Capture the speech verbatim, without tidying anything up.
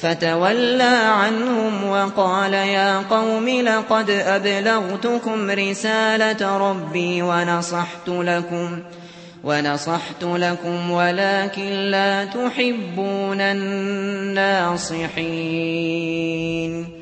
فَتَوَلَّىٰ عَنْهُمْ وَقَالَ يَا قَوْمِ لَقَدْ أَبْلَغْتُكُمْ رِسَالَةَ رَبِّي وَنَصَحْتُ لَكُمْ وَنَصَحْتُ لَكُمْ وَلَٰكِن لَّا تُحِبُّونَ النَّاصِحِينَ